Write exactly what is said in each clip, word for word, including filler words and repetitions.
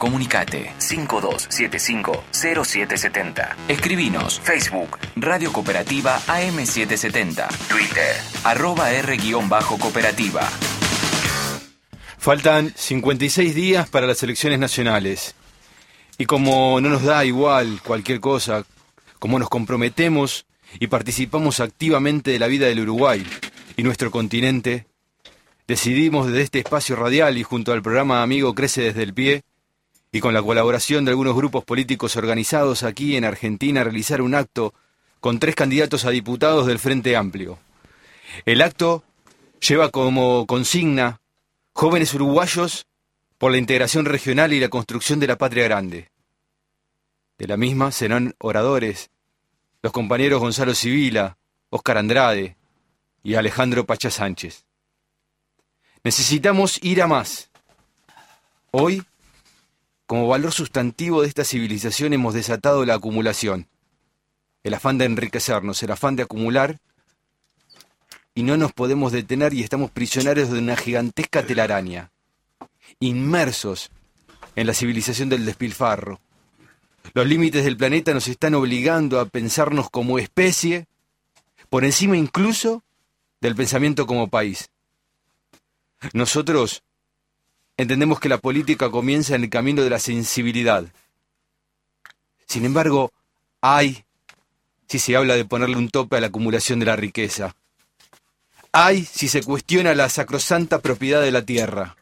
Comunicate cinco dos siete cinco cero siete siete cero. Escribinos Facebook Radio Cooperativa A M setecientos setenta. Twitter arroba R-cooperativa. Faltan cincuenta y seis días para las elecciones nacionales. Y como no nos da igual cualquier cosa, como nos comprometemos y participamos activamente de la vida del Uruguay y nuestro continente, decidimos desde este espacio radial y junto al programa Amigo Crece desde el Pie, y con la colaboración de algunos grupos políticos organizados aquí en Argentina, realizar un acto con tres candidatos a diputados del Frente Amplio. El acto lleva como consigna Jóvenes uruguayos por la integración regional y la construcción de la patria grande. De la misma serán oradores los compañeros Gonzalo Sibila, Óscar Andrade y Alejandro Pacha Sánchez. Necesitamos ir a más. Hoy, como valor sustantivo de esta civilización, hemos desatado la acumulación. El afán de enriquecernos, el afán de acumular, y no nos podemos detener y estamos prisioneros de una gigantesca telaraña, inmersos en la civilización del despilfarro. Los límites del planeta nos están obligando a pensarnos como especie, por encima incluso del pensamiento como país. Nosotros entendemos que la política comienza en el camino de la sensibilidad. Sin embargo, hay, si se habla de ponerle un tope a la acumulación de la riqueza. Hay si se cuestiona la sacrosanta propiedad de la tierra.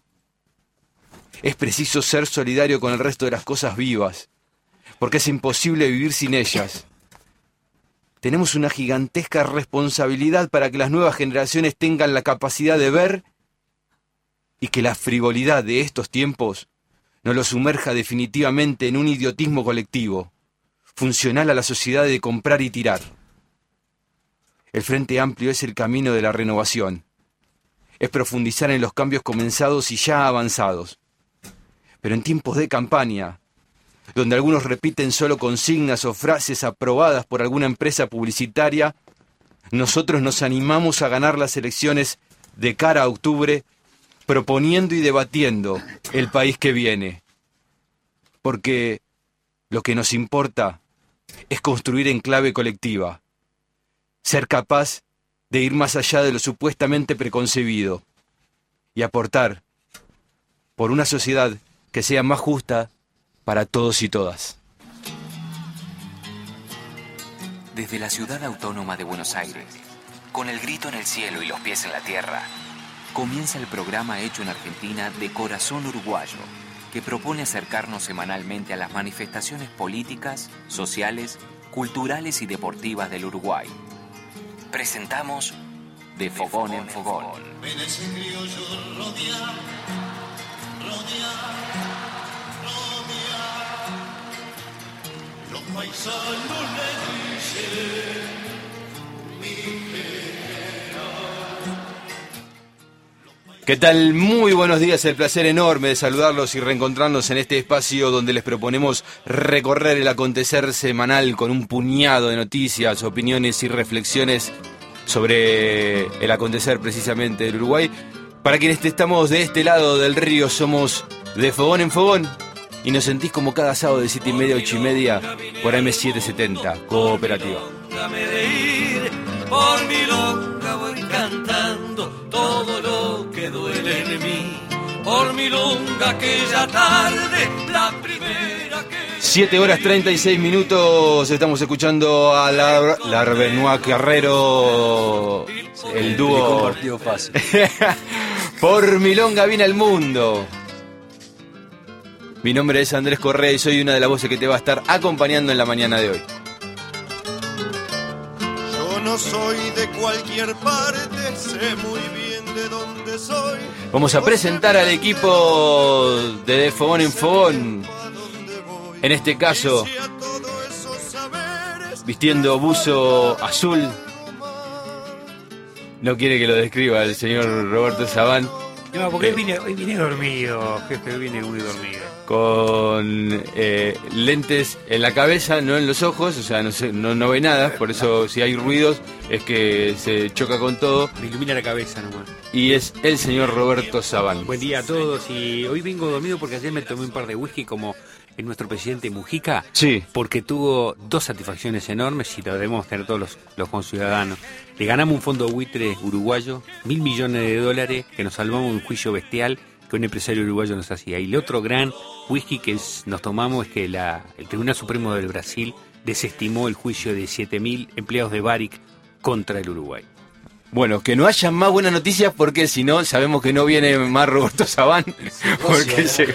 Es preciso ser solidario con el resto de las cosas vivas, porque es imposible vivir sin ellas. Tenemos una gigantesca responsabilidad para que las nuevas generaciones tengan la capacidad de ver y que la frivolidad de estos tiempos no los sumerja definitivamente en un idiotismo colectivo, funcional a la sociedad de comprar y tirar. El Frente Amplio es el camino de la renovación. Es profundizar en los cambios comenzados y ya avanzados. Pero en tiempos de campaña, donde algunos repiten solo consignas o frases aprobadas por alguna empresa publicitaria, nosotros nos animamos a ganar las elecciones de cara a octubre, proponiendo y debatiendo el país que viene. Porque lo que nos importa es construir en clave colectiva. Ser capaz de ir más allá de lo supuestamente preconcebido y aportar por una sociedad que sea más justa para todos y todas. Desde la ciudad autónoma de Buenos Aires, con el grito en el cielo y los pies en la tierra, comienza el programa hecho en Argentina de Corazón Uruguayo, que propone acercarnos semanalmente a las manifestaciones políticas, sociales, culturales y deportivas del Uruguay. Presentamos De Fogón en Fogón. Ven ese criollo rodear, rodear, rodear. Los paisanos le dicen, mi ¿Qué tal? Muy buenos días, el placer enorme de saludarlos y reencontrarnos en este espacio donde les proponemos recorrer el acontecer semanal con un puñado de noticias, opiniones y reflexiones sobre el acontecer precisamente del Uruguay. Para quienes estamos de este lado del río, somos De Fogón en Fogón y nos sentís como cada sábado de siete y media a ocho y media por A M setecientos setenta, Cooperativa. Por mi longa voy cantando todo lo que duele en mí. Por mi longa aquella tarde, la primera que... siete horas treinta y seis minutos, estamos escuchando a la, la Benoit Carrero, el dúo. Partido fácil. Por milonga viene al mundo. Mi nombre es Andrés Correa y soy una de las voces que te va a estar acompañando en la mañana de hoy. No soy de cualquier parte, sé muy bien de dónde soy. Vamos a presentar al equipo de De Fogón en Fogón. En este caso, vistiendo buzo azul. No quiere que lo describa el señor Roberto Sabán. No, porque hoy vine, hoy vine dormido, jefe, hoy vine muy dormido. con eh, lentes en la cabeza, no en los ojos, o sea, no, se, no, no ve nada, por eso si hay ruidos es que se choca con todo. Me ilumina la cabeza nomás. Y es el señor Roberto Sabán. Buen día a todos, y hoy vengo dormido porque ayer me tomé un par de whisky como el nuestro presidente Mujica. Sí. Porque tuvo dos satisfacciones enormes y lo debemos tener todos los, los conciudadanos. Le ganamos un fondo buitre uruguayo, mil millones de dólares, que nos salvamos de un juicio bestial que un empresario uruguayo nos hacía. Y el otro gran whisky que es, nos tomamos es que la, el Tribunal Supremo del Brasil desestimó el juicio de siete mil empleados de Barrick contra el Uruguay. Bueno, que no haya más buenas noticias porque si no, sabemos que no viene más Roberto Sabán. Porque se...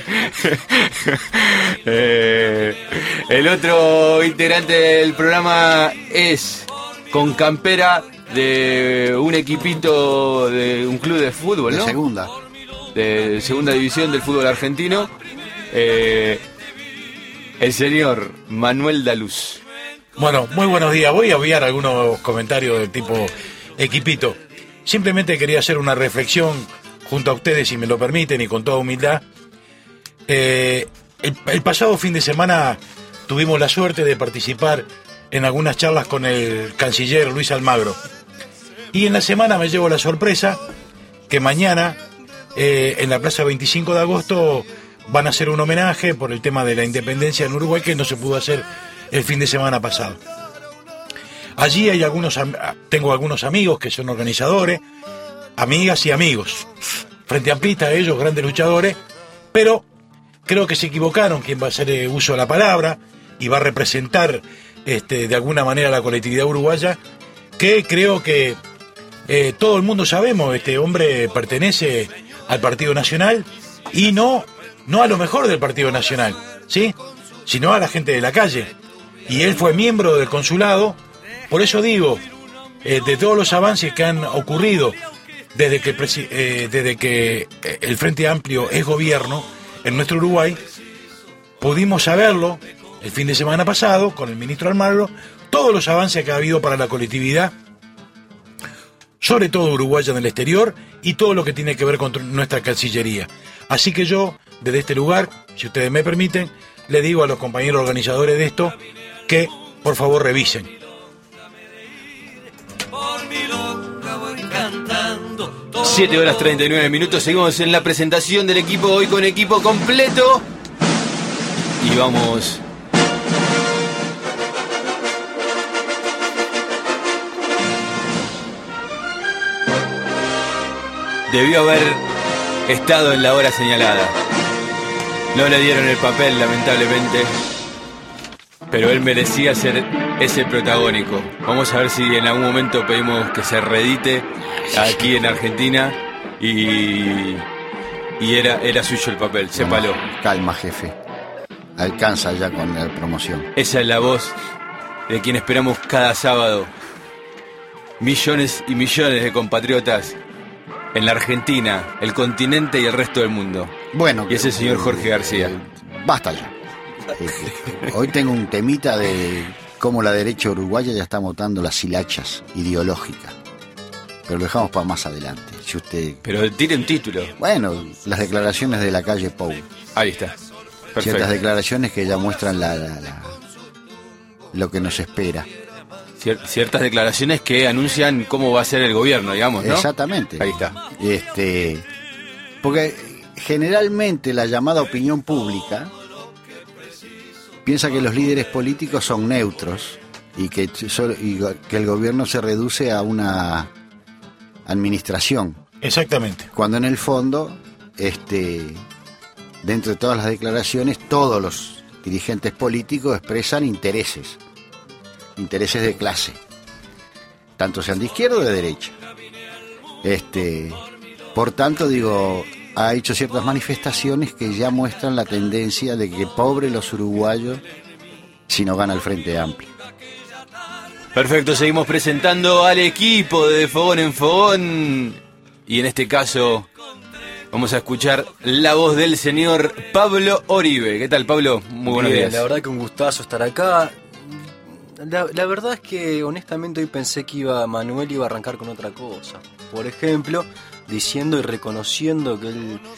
eh, el otro integrante del programa es con campera de un equipito de un club de fútbol, ¿no? De segunda. De segunda división del fútbol argentino. Eh, el señor Manuel Daluz. Bueno, muy buenos días. Voy a obviar algunos comentarios del tipo equipito. Simplemente quería hacer una reflexión junto a ustedes, si me lo permiten, y con toda humildad. Eh, el, el pasado fin de semana tuvimos la suerte de participar en algunas charlas con el canciller Luis Almagro. Y en la semana me llevo la sorpresa que mañana, eh, en la Plaza veinticinco de agosto, van a hacer un homenaje por el tema de la independencia en Uruguay que no se pudo hacer el fin de semana pasado. Allí hay algunos, tengo algunos amigos que son organizadores, amigas y amigos, frente amplista, ellos grandes luchadores, pero creo que se equivocaron quien va a hacer uso de la palabra y va a representar este, de alguna manera a la colectividad uruguaya, que creo que eh, todo el mundo sabemos, este hombre pertenece al Partido Nacional y no, no a lo mejor del Partido Nacional, ¿sí? Sino a la gente de la calle. Y él fue miembro del consulado. Por eso digo, eh, de todos los avances que han ocurrido desde que, eh, desde que el Frente Amplio es gobierno en nuestro Uruguay, pudimos saberlo el fin de semana pasado con el ministro Almagro, todos los avances que ha habido para la colectividad, sobre todo uruguaya en el exterior, y todo lo que tiene que ver con nuestra Cancillería. Así que yo, desde este lugar, si ustedes me permiten, le digo a los compañeros organizadores de esto que por favor revisen. siete horas treinta y nueve minutos, seguimos en la presentación del equipo, hoy con equipo completo. Y vamos... Debió haber estado en la hora señalada. No le dieron el papel, lamentablemente. Pero él merecía ser ese protagónico. Vamos a ver si en algún momento pedimos que se reedite aquí en Argentina y, y era, era suyo el papel, sépalo. Calma, jefe. Alcanza ya con la promoción. Esa es la voz de quien esperamos cada sábado. Millones y millones de compatriotas en la Argentina, el continente y el resto del mundo. Bueno, y ese señor Jorge García. Eh, basta ya. Hoy tengo un temita de cómo la derecha uruguaya ya está montando las hilachas ideológicas. Pero lo dejamos para más adelante. Si usted... Pero tire un título. Bueno, las declaraciones de la calle Pou. Ahí está. Perfecto. Ciertas declaraciones que ya muestran la, la, la, lo que nos espera. Cier- ciertas declaraciones que anuncian cómo va a ser el gobierno, digamos, ¿no? Exactamente. Ahí está. Este, porque generalmente la llamada opinión pública piensa que los líderes políticos son neutros y que, solo, y que el gobierno se reduce a una administración. Exactamente. Cuando en el fondo, este, dentro de todas las declaraciones, todos los dirigentes políticos expresan intereses, intereses de clase, tanto sean de izquierda o de derecha. Este, por tanto, digo, ha hecho ciertas manifestaciones que ya muestran la tendencia de que pobre los uruguayos si no gana el Frente Amplio. Perfecto, seguimos presentando al equipo de Fogón en Fogón. Y en este caso vamos a escuchar la voz del señor Pablo Oribe. ¿Qué tal, Pablo? Muy buenos Bien, días. la verdad que un gustazo estar acá. La, la verdad es que honestamente hoy pensé que iba Manuel iba a arrancar con otra cosa. Por ejemplo, diciendo y reconociendo que él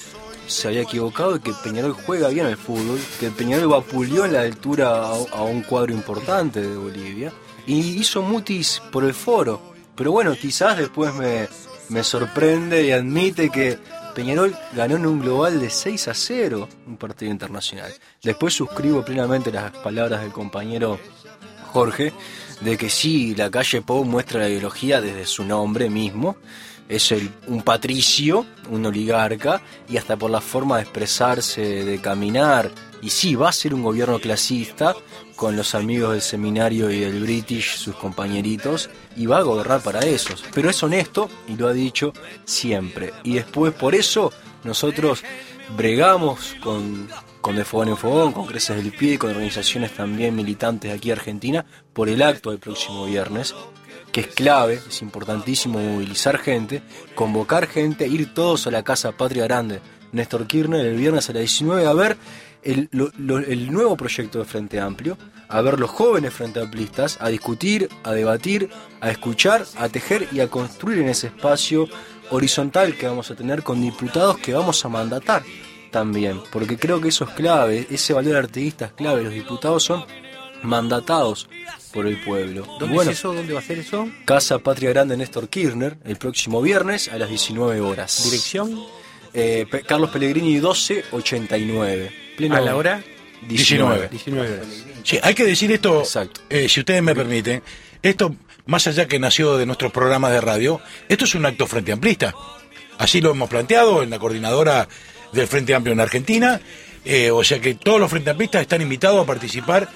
se había equivocado y que Peñarol juega bien al fútbol, que Peñarol vapuleó en la altura a, a un cuadro importante de Bolivia y hizo mutis por el foro. Pero bueno, quizás después me, me sorprende y admite que Peñarol ganó en un global de seis a cero un partido internacional. Después suscribo plenamente las palabras del compañero Jorge, de que sí, la calle Pou muestra la ideología desde su nombre mismo. Es el, un patricio, un oligarca, y hasta por la forma de expresarse, de caminar. Y sí, va a ser un gobierno clasista, con los amigos del seminario y del British, sus compañeritos, y va a gobernar para esos. Pero es honesto, y lo ha dicho siempre. Y después, por eso, nosotros bregamos con, con De Fogón en Fogón, con Creces del Pie, con organizaciones también militantes de aquí de Argentina, por el acto del próximo viernes, que es clave, es importantísimo movilizar gente, convocar gente, ir todos a la Casa Patria Grande Néstor Kirchner el viernes a las diecinueve a ver el, lo, lo, el nuevo proyecto de Frente Amplio, a ver los jóvenes frente amplistas, a discutir, a debatir, a escuchar, a tejer y a construir en ese espacio horizontal que vamos a tener con diputados que vamos a mandatar también, porque creo que eso es clave, ese valor artiguista es clave, los diputados son mandatados por el pueblo. ¿Dónde bueno, es eso? ¿Dónde va a ser eso? Casa Patria Grande Néstor Kirchner, el próximo viernes a las diecinueve horas. ¿Dirección? Eh, Pe- Carlos Pellegrini doce ochenta y nueve. Pleno ¿A la hora? diecinueve. diecinueve horas. Sí, hay que decir esto, Exacto. eh, si ustedes me permiten, esto, más allá que nació de nuestros programas de radio, esto es un acto frente amplista. Así lo hemos planteado en la coordinadora del Frente Amplio en Argentina, eh, o sea que todos los frente amplistas están invitados a participar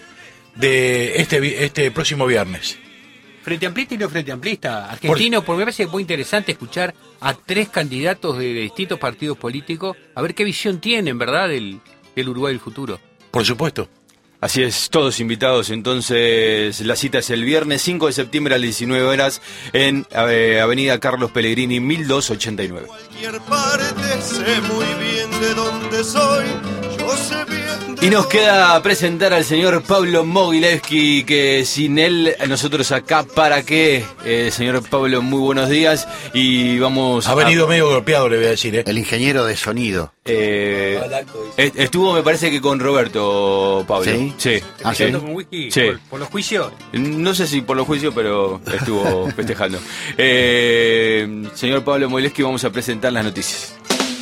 de este, vi- este próximo viernes. Frente amplista y no frente amplista. Argentino, porque me parece muy interesante escuchar a tres candidatos de, de distintos partidos políticos, a ver qué visión tienen, ¿verdad?, del, del Uruguay del futuro. Por supuesto. Así es, todos invitados. Entonces, la cita es el viernes cinco de septiembre a las diecinueve horas en eh, Avenida Carlos Pellegrini, mil doscientos ochenta y nueve. Cualquier parte sé muy bien de dónde soy, yo sé bien de Y nos dónde- queda presentar al señor Pablo Mogilevsky, que sin él, nosotros acá, ¿para qué? Eh, señor Pablo, muy buenos días. Y vamos Ha venido medio golpeado, le voy a decir, ¿eh? El ingeniero de sonido. Eh, est- estuvo, me parece que con Roberto, Pablo. ¿Sí? Sí. Ah, sí. ¿sí? ¿Con whisky? Sí. ¿Por, por los juicios? No sé si por los juicios, pero estuvo festejando. Eh, señor Pablo Mogilevsky, vamos a presentar las noticias.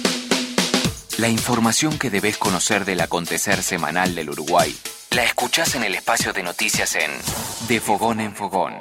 La información que debes conocer del acontecer semanal del Uruguay la escuchás en el espacio de noticias en De Fogón en Fogón.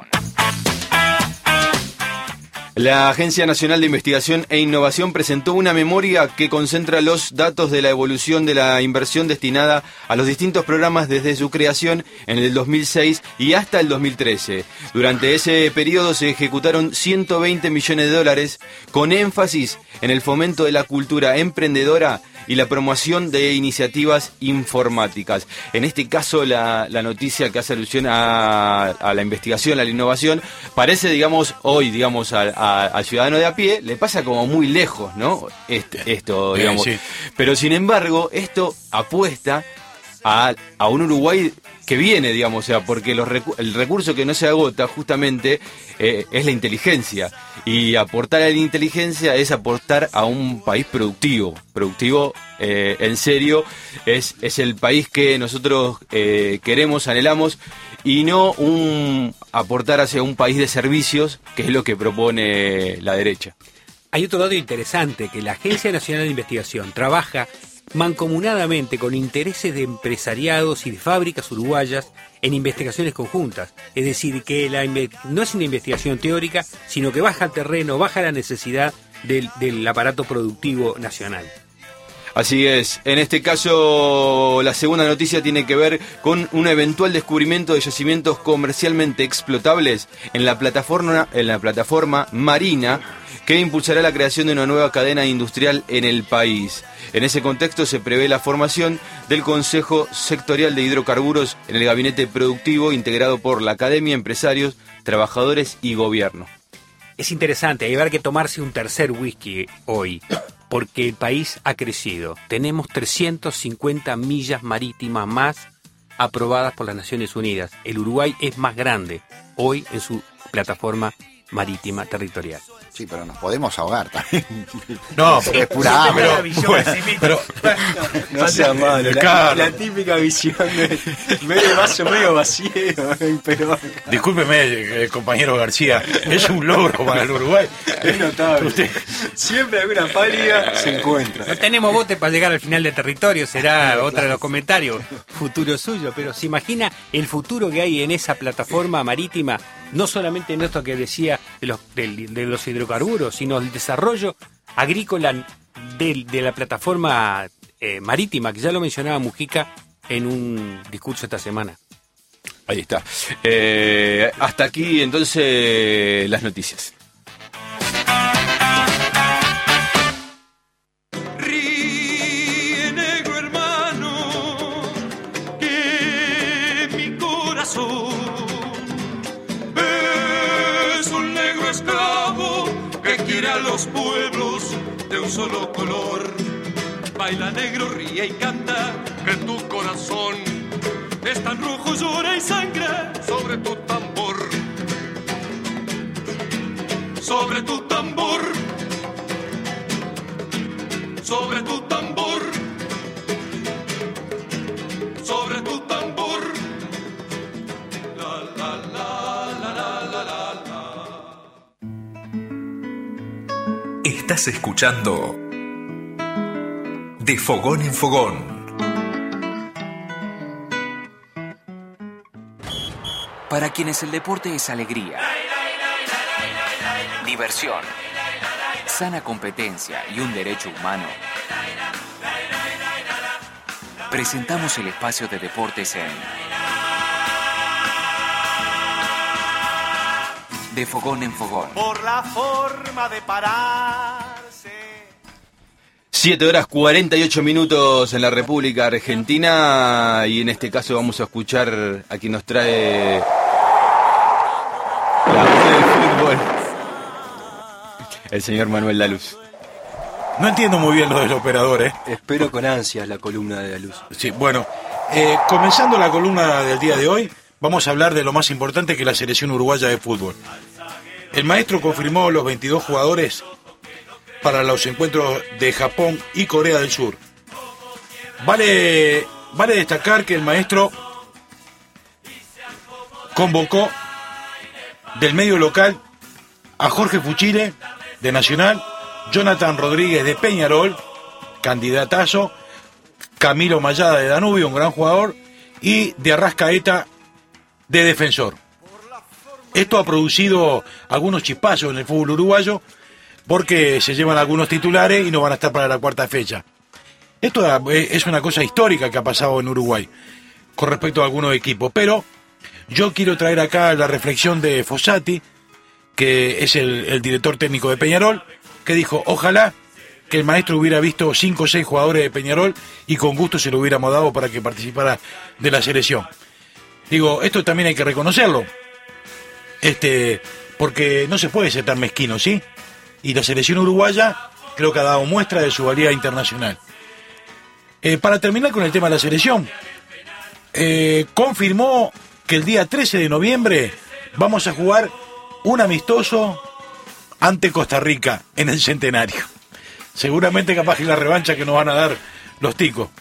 La Agencia Nacional de Investigación e Innovación presentó una memoria que concentra los datos de la evolución de la inversión destinada a los distintos programas desde su creación en el dos mil seis y hasta el dos mil trece. Durante ese periodo se ejecutaron ciento veinte millones de dólares con énfasis en el fomento de la cultura emprendedora y la promoción de iniciativas informáticas. En este caso, la, la noticia que hace alusión a, a la investigación, a la innovación, parece, digamos, hoy, digamos, a- a- al ciudadano de a pie, le pasa como muy lejos, ¿no? Este- esto, Eh, digamos. sí. Pero, sin embargo, esto apuesta a, a un Uruguay que viene, digamos, o sea, porque los recu- el recurso que no se agota justamente eh, es la inteligencia. Y aportar a la inteligencia es aportar a un país productivo. Productivo, eh, en serio, es, es el país que nosotros eh, queremos, anhelamos, y no un aportar hacia un país de servicios, que es lo que propone la derecha. Hay otro dato interesante, que la Agencia Nacional de Investigación trabaja mancomunadamente con intereses de empresariados y de fábricas uruguayas en investigaciones conjuntas. Es decir, que la inve- no es una investigación teórica, sino que baja al terreno, baja la necesidad del, del aparato productivo nacional. Así es. En este caso, la segunda noticia tiene que ver con un eventual descubrimiento de yacimientos comercialmente explotables en la plataforma, en la plataforma marina, que impulsará la creación de una nueva cadena industrial en el país. En ese contexto se prevé la formación del Consejo Sectorial de Hidrocarburos en el gabinete productivo integrado por la academia, empresarios, trabajadores y gobierno. Es interesante, hay que tomarse un tercer whisky hoy, porque el país ha crecido. Tenemos trescientas cincuenta millas marítimas más aprobadas por las Naciones Unidas. El Uruguay es más grande hoy en su plataforma marítima territorial. Sí, pero nos podemos ahogar también. No, Es pura hambre. pero, pero, No sea malo, la, Claro. la típica visión de medio vaso medio vacío, pero discúlpeme, eh, compañero García, es un logro para el Uruguay. es notable. Usted- Siempre alguna pálida se encuentra. No tenemos bote para llegar al final de territorio, será otro de los comentarios. Futuro suyo, pero ¿se imagina el futuro que hay en esa plataforma marítima? No solamente en esto que decía de los, de, de los hidrocarburos, sino el desarrollo agrícola de, de la plataforma eh, marítima, que ya lo mencionaba Mujica en un discurso esta semana. Ahí está. Eh, hasta aquí entonces las noticias. Ríe, negro hermano, que mi corazón es un negro esclavo que quiere a los pueblos de un solo color. Baila negro, ríe y canta, que tu corazón es tan rojo, llora y sangra sobre tu tambor, sobre tu tambor, sobre tu tambor, sobre tu tambor. La, la, la, la, la, la, la, la. Estás escuchando De Fogón en Fogón. Para quienes el deporte es alegría, diversión, sana competencia y un derecho humano, presentamos el espacio de deportes en De Fogón en Fogón. Por la forma de pararse. siete horas cuarenta y ocho minutos en la República Argentina y en este caso vamos a escuchar a quien nos trae la voz del fútbol, el señor Manuel Laluz. no entiendo muy bien lo del operador, ¿eh? Espero con ansias la columna de la luz. Sí, bueno, eh, comenzando la columna del día de hoy, vamos a hablar de lo más importante que es la selección uruguaya de fútbol. El maestro confirmó los veintidós jugadores para los encuentros de Japón y Corea del Sur. Vale, vale destacar que el maestro convocó del medio local a Jorge Fuchile, de Nacional, Jonathan Rodríguez de Peñarol, candidatazo, Camilo Mayada de Danubio, un gran jugador, y de Arrascaeta de Defensor. Esto ha producido algunos chispazos en el fútbol uruguayo, porque se llevan algunos titulares y no van a estar para la cuarta fecha. Esto es una cosa histórica que ha pasado en Uruguay con respecto a algunos equipos, pero yo quiero traer acá la reflexión de Fossati, que es el, el director técnico de Peñarol, que dijo, ojalá que el maestro hubiera visto cinco o seis jugadores de Peñarol y con gusto se lo hubiéramos dado para que participara de la selección. Digo, esto también hay que reconocerlo, este, porque no se puede ser tan mezquino, ¿sí? Y la selección uruguaya creo que ha dado muestra de su valía internacional. Eh, para terminar con el tema de la selección, eh, confirmó que el día trece de noviembre vamos a jugar un amistoso ante Costa Rica en el Centenario. Seguramente capaz que la revancha que nos van a dar los ticos.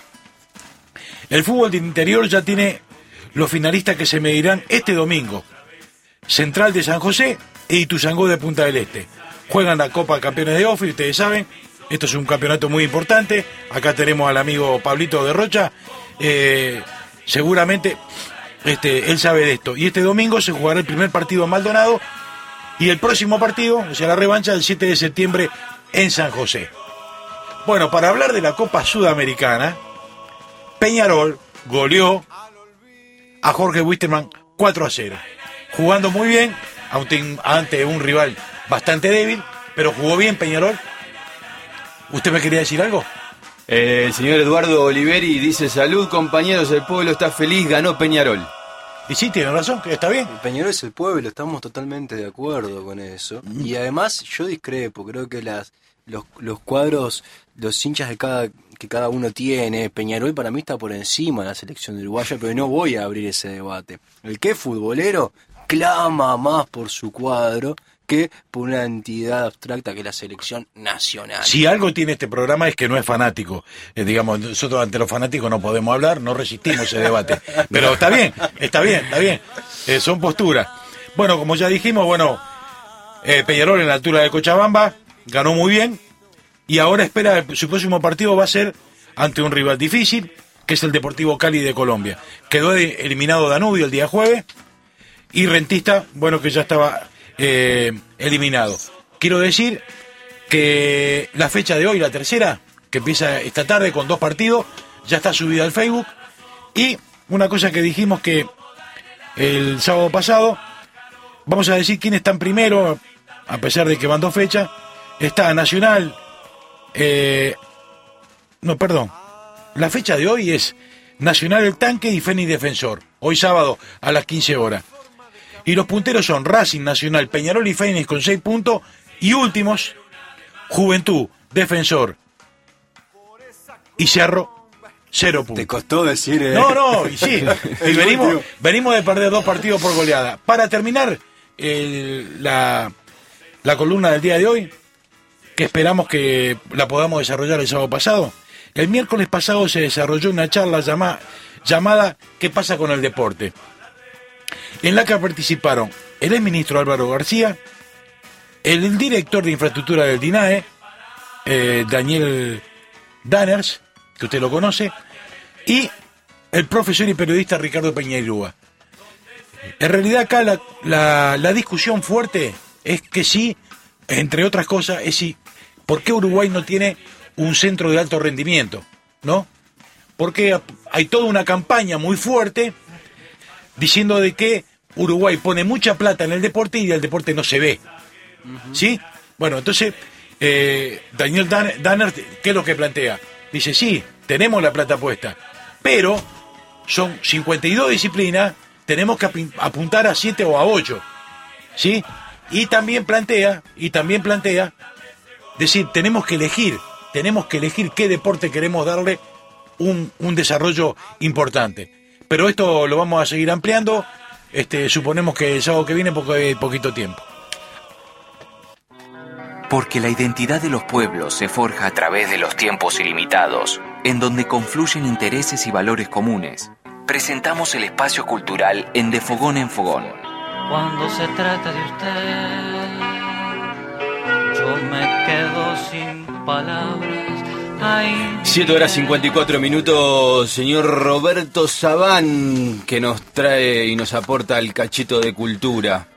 El fútbol de interior ya tiene los finalistas que se medirán este domingo. Central de San José e Ituzaingó de Punta del Este. Juegan la Copa Campeones de Ofri, ustedes saben, esto es un campeonato muy importante. Acá tenemos al amigo Pablito de Rocha, eh, seguramente este, él sabe de esto. Y este domingo se jugará el primer partido en Maldonado y el próximo partido, o sea la revancha, el siete de septiembre en San José. Bueno, para hablar de la Copa Sudamericana, Peñarol goleó a Jorge Wisterman cuatro a cero, jugando muy bien ante un rival bastante débil, pero jugó bien Peñarol. ¿Usted me quería decir algo? Eh, el señor Eduardo Oliveri dice, salud compañeros, el pueblo está feliz, ganó Peñarol. Y sí, tiene razón, que está bien. El Peñarol es el pueblo, estamos totalmente de acuerdo con eso. Mm. Y además yo discrepo, creo que las los, los cuadros, los hinchas de cada que cada uno tiene, Peñarol para mí está por encima de la selección uruguaya, pero no voy a abrir ese debate. El que es futbolero clama más por su cuadro que por una entidad abstracta que es la selección nacional. Si algo tiene este programa es que no es fanático. Eh, digamos, nosotros ante los fanáticos no podemos hablar, no resistimos ese debate. Pero está bien, está bien, está bien. Eh, son posturas. Bueno, como ya dijimos, bueno, eh, Peñarol en la altura de Cochabamba ganó muy bien y ahora espera, su próximo partido va a ser ante un rival difícil, que es el Deportivo Cali de Colombia. Quedó eliminado Danubio el día jueves y Rentista, bueno, que ya estaba eh, eliminado. Quiero decir que la fecha de hoy, la tercera, que empieza esta tarde con dos partidos, ya está subida al Facebook. Y una cosa que dijimos que el sábado pasado, vamos a decir quiénes están primero, a pesar de que van dos fechas. Está Nacional, eh, no, perdón, la fecha de hoy es Nacional El Tanque y Fénix Defensor, hoy sábado a las quince horas. Y los punteros son Racing, Nacional, Peñarol y Fénix con seis puntos. Y últimos, Juventud, Defensor y Cerro, cero puntos. Te costó decir... Eh... No, no, y sí. Y venimos, venimos de perder dos partidos por goleada. Para terminar el, la, la columna del día de hoy, que esperamos que la podamos desarrollar el sábado pasado, el miércoles pasado se desarrolló una charla llama, llamada ¿Qué pasa con el deporte?, en la que participaron el exministro Álvaro García, el director de infraestructura del DINAE, eh, Daniel Danners, que usted lo conoce, y el profesor y periodista Ricardo Peñairúa. En realidad acá la, la, la discusión fuerte es que sí, entre otras cosas, es si, ¿por qué Uruguay no tiene un centro de alto rendimiento? ¿No? Porque hay toda una campaña muy fuerte diciendo de que Uruguay pone mucha plata en el deporte y el deporte no se ve. Uh-huh. ¿Sí? Bueno, entonces, eh, Daniel Dan- Danner, ¿qué es lo que plantea? Dice, sí, tenemos la plata puesta, pero son cincuenta y dos disciplinas, tenemos que ap- apuntar a siete o a ocho. ¿Sí? Y también plantea, y también plantea, decir, tenemos que elegir, tenemos que elegir qué deporte queremos darle un, un desarrollo importante. Pero esto lo vamos a seguir ampliando, este, suponemos que el sábado que viene porque hay poquito tiempo. Porque la identidad de los pueblos se forja a través de los tiempos ilimitados, en donde confluyen intereses y valores comunes. Presentamos el espacio cultural en De Fogón en Fogón. Cuando se trata de usted, yo me quedo sin palabras. siete horas cincuenta y cuatro minutos, señor Roberto Sabán, que nos trae y nos aporta el cachito de cultura.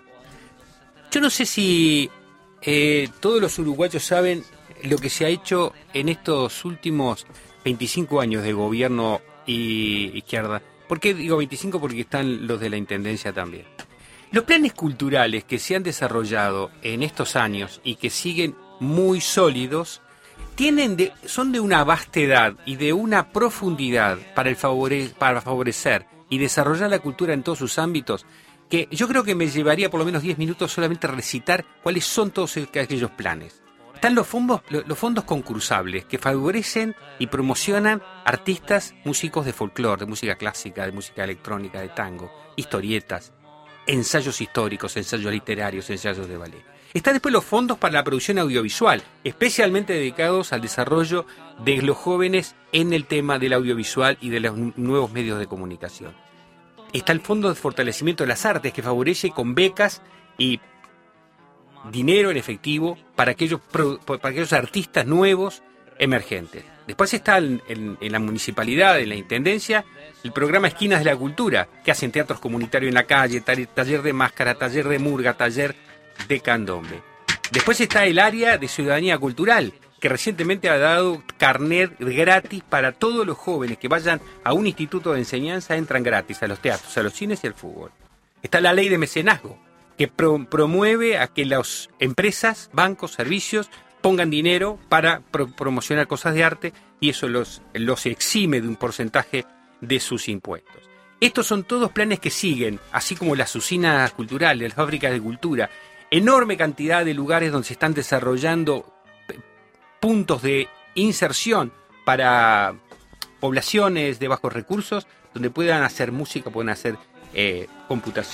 Yo no sé si eh, todos los uruguayos saben lo que se ha hecho en estos últimos veinticinco años de gobierno y izquierda. ¿Por qué digo veinticinco? Porque están los de la Intendencia también. Los planes culturales que se han desarrollado en estos años y que siguen muy sólidos, tienen de, son de una vastedad y de una profundidad para, el favore, para favorecer y desarrollar la cultura en todos sus ámbitos, que yo creo que me llevaría por lo menos diez minutos solamente recitar cuáles son todos aquellos planes. Están los fondos, los fondos concursables que favorecen y promocionan artistas, músicos de folclore, de música clásica, de música electrónica, de tango, historietas, ensayos históricos, ensayos literarios, ensayos de ballet. Están después los fondos para la producción audiovisual, especialmente dedicados al desarrollo de los jóvenes en el tema del audiovisual y de los nuevos medios de comunicación. Está el Fondo de Fortalecimiento de las Artes, que favorece con becas y dinero en efectivo para aquellos, para aquellos artistas nuevos emergentes. Después está en, en, en la municipalidad, en la intendencia, el programa Esquinas de la Cultura, que hacen teatros comunitarios en la calle, taller de máscara, taller de murga, taller de candombe. Después está el área de ciudadanía cultural, que recientemente ha dado carnet gratis para todos los jóvenes que vayan a un instituto de enseñanza, entran gratis a los teatros, a los cines y al fútbol. Está la ley de mecenazgo, que pro- promueve a que las empresas, bancos, servicios pongan dinero para pro- promocionar cosas de arte y eso los, los exime de un porcentaje de sus impuestos. Estos son todos planes que siguen, así como las usinas culturales, las fábricas de cultura, enorme cantidad de lugares donde se están desarrollando p- puntos de inserción para poblaciones de bajos recursos, donde puedan hacer música, puedan hacer eh, computación.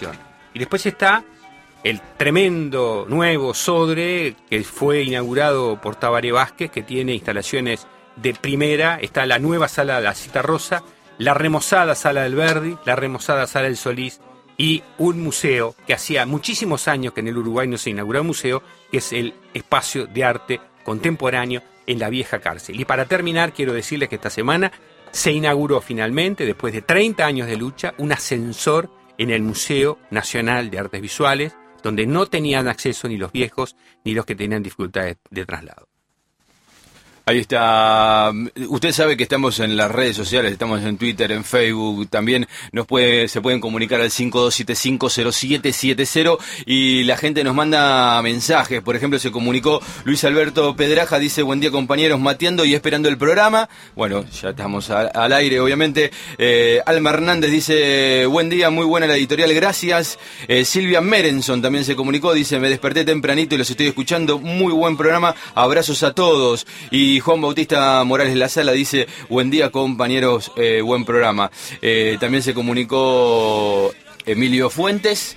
Y después está el tremendo nuevo Sodre, que fue inaugurado por Tabaré Vázquez, que tiene instalaciones de primera. Está la nueva sala de la Cita Rosa, la remozada sala del Verdi, la remozada sala del Solís, y un museo que hacía muchísimos años que en el Uruguay no se inauguraba un museo, que es el espacio de arte contemporáneo en la vieja cárcel. Y para terminar, quiero decirles que esta semana se inauguró finalmente, después de treinta años de lucha, un ascensor en el Museo Nacional de Artes Visuales, donde no tenían acceso ni los viejos ni los que tenían dificultades de traslado. Ahí está. Usted sabe que estamos en las redes sociales, estamos en Twitter, en Facebook, también nos puede, se pueden comunicar al cinco dos siete cinco cero siete siete cero y la gente nos manda mensajes. Por ejemplo, se comunicó Luis Alberto Pedraja, dice: buen día compañeros, mateando y esperando el programa. Bueno, ya estamos al, al aire, obviamente. eh, Alma Hernández dice: buen día, muy buena la editorial, gracias. eh, Silvia Merenson también se comunicó, dice: me desperté tempranito y los estoy escuchando, muy buen programa, abrazos a todos. Y Juan Bautista Morales La Sala dice: buen día compañeros, eh, buen programa. Eh, también se comunicó Emilio Fuentes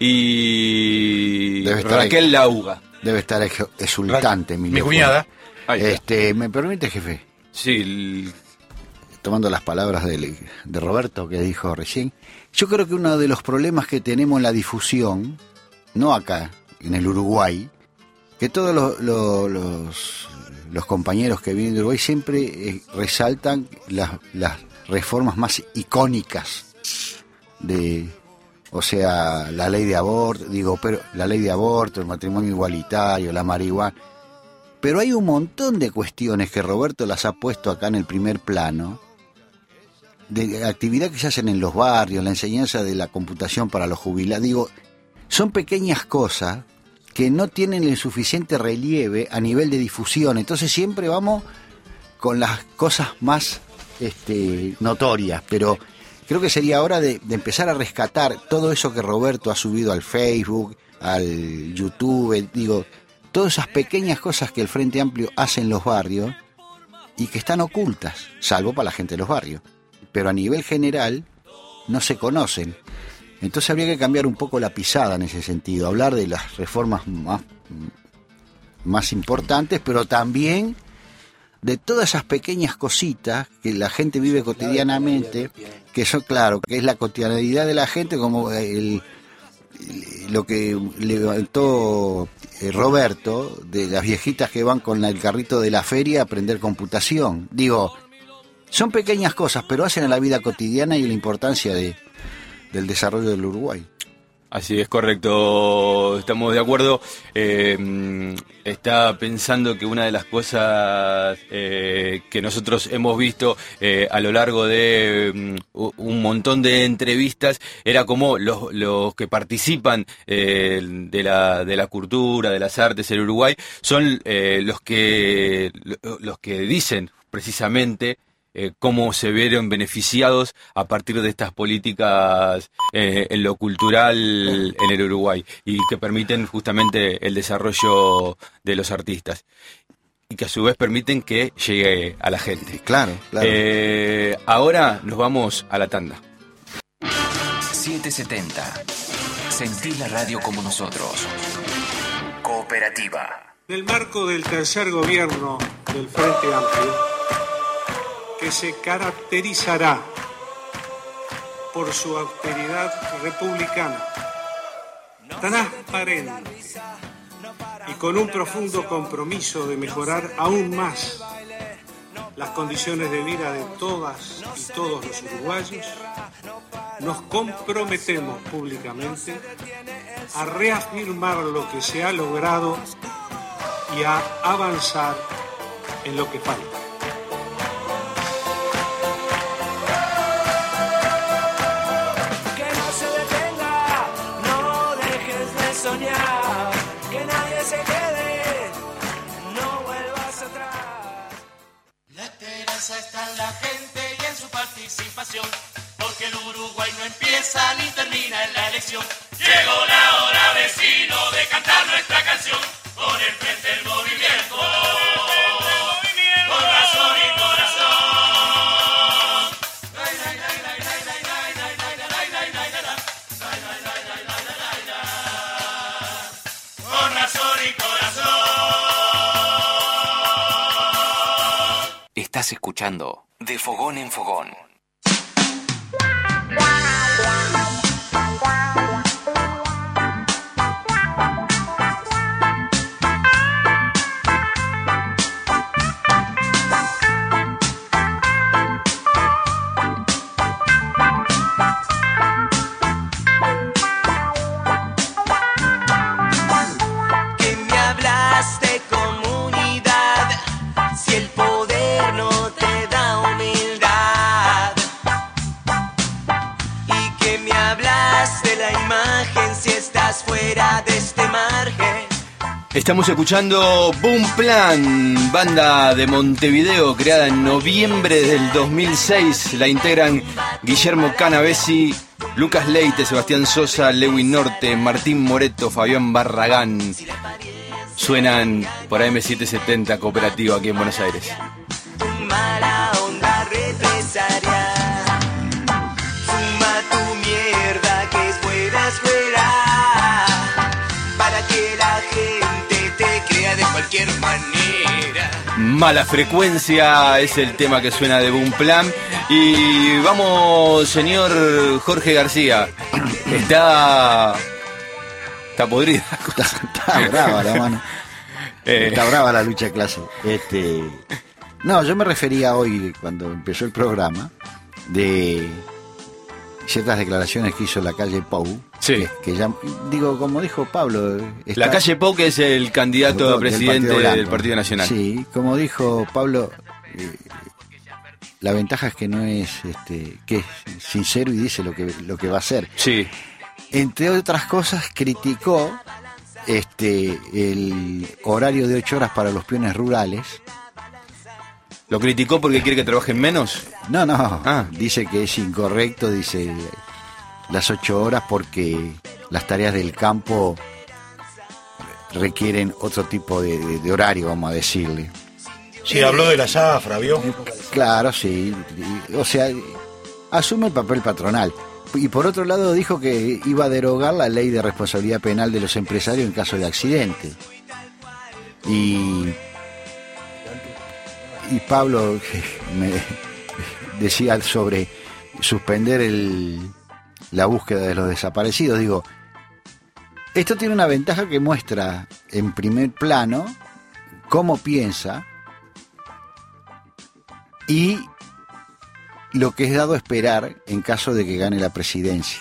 y Raquel Lauga. Debe estar exultante, Emilio. Mi cuñada. Este, ¿me permite, jefe? Sí. El... Tomando las palabras de, de Roberto que dijo recién, yo creo que uno de los problemas que tenemos en la difusión, no acá, en el Uruguay, que todos los, los, los los compañeros que vienen de Uruguay siempre eh, resaltan las, las reformas más icónicas de, o sea, la ley de aborto, digo, pero la ley de aborto, el matrimonio igualitario, la marihuana, pero hay un montón de cuestiones que Roberto las ha puesto acá en el primer plano, de actividad que se hacen en los barrios, la enseñanza de la computación para los jubilados, digo, son pequeñas cosas que no tienen el suficiente relieve a nivel de difusión, entonces siempre vamos con las cosas más este, notorias, pero creo que sería hora de, de empezar a rescatar todo eso que Roberto ha subido al Facebook, al YouTube, digo, todas esas pequeñas cosas que el Frente Amplio hace en los barrios y que están ocultas, salvo para la gente de los barrios, pero a nivel general no se conocen. Entonces habría que cambiar un poco la pisada en ese sentido, hablar de las reformas más, más importantes, pero también de todas esas pequeñas cositas que la gente vive cotidianamente, que son, claro, que es la cotidianidad de la gente, como el, lo que levantó Roberto, de las viejitas que van con el carrito de la feria a aprender computación. Digo, son pequeñas cosas, pero hacen a la vida cotidiana y la importancia de del desarrollo del Uruguay. Así es, correcto, estamos de acuerdo. Eh, está pensando que una de las cosas eh, que nosotros hemos visto eh, a lo largo de um, un montón de entrevistas era como los, los que participan eh, de, la, de la cultura, de las artes en Uruguay, son eh, los que los que dicen precisamente Eh, cómo se vieron beneficiados a partir de estas políticas eh, en lo cultural en el Uruguay y que permiten justamente el desarrollo de los artistas y que a su vez permiten que llegue a la gente. Claro, claro. Eh, ahora nos vamos a la tanda. setecientos setenta. Sentí la radio como nosotros. Cooperativa. En el marco del tercer gobierno del Frente Amplio, que se caracterizará por su austeridad republicana, transparente y con un profundo compromiso de mejorar aún más las condiciones de vida de todas y todos los uruguayos, nos comprometemos públicamente a reafirmar lo que se ha logrado y a avanzar en lo que falta. Soñar, que nadie se quede, no vuelvas atrás. La esperanza está en la gente y en su participación, porque el Uruguay no empieza ni termina en la elección. Llegó la hora, vecino, de cantar nuestra canción, con el frente del movimiento, con razón y corazón. Estás escuchando De Fogón en Fogón. Estamos escuchando Boom Plan, banda de Montevideo creada en noviembre del dos mil seis. La integran Guillermo Canavesi, Lucas Leite, Sebastián Sosa, Lewin Norte, Martín Moreto, Fabián Barragán. Suenan por A M setecientos setenta Cooperativa aquí en Buenos Aires. Mala onda represaria. Fuma tu mierda que es buena escuela. Para que la gente te crea de cualquier manera. Mala frecuencia es el tema que suena de Boom Plan. Y vamos, señor Jorge García. Está... Está podrida. Está, está brava la mano. Eh. Está brava la lucha de clase. Este, no, yo me refería hoy, cuando empezó el programa, de ciertas declaraciones que hizo la calle Pou. Sí. Que, que ya, digo, como dijo Pablo. Está, la calle Pou, que es el candidato a presidente del Partido, del Partido Nacional. Sí, como dijo Pablo, eh, la ventaja es que no es, este, que es sincero y dice lo que, lo que va a hacer. Sí. Entre otras cosas, criticó este el horario de ocho horas para los peones rurales. ¿Lo criticó porque quiere que trabajen menos? No, no. Ah. Dice que es incorrecto, dice las ocho horas porque las tareas del campo requieren otro tipo de, de, de horario, vamos a decirle. Sí, habló de la zafra, ¿vio? Claro, sí. O sea, asume el papel patronal. Y por otro lado dijo que iba a derogar la ley de responsabilidad penal de los empresarios en caso de accidente. Y, y Pablo me decía sobre suspender el, la búsqueda de los desaparecidos. Digo, esto tiene una ventaja que muestra en primer plano cómo piensa y lo que es dado a esperar en caso de que gane la presidencia.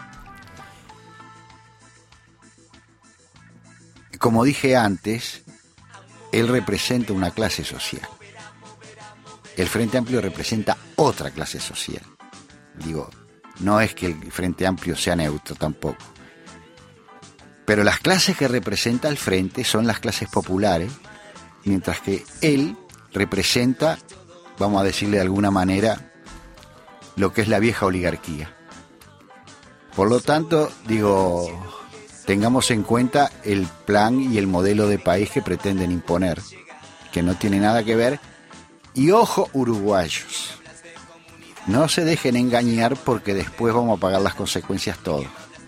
Como dije antes, él representa una clase social. El Frente Amplio representa otra clase social. Digo, no es que el Frente Amplio sea neutro tampoco. Pero las clases que representa el Frente son las clases populares, mientras que él representa, vamos a decirle de alguna manera, lo que es la vieja oligarquía. Por lo tanto, digo, tengamos en cuenta el plan y el modelo de país que pretenden imponer, que no tiene nada que ver. Y ojo, uruguayos, no se dejen engañar porque después vamos a pagar las consecuencias todos.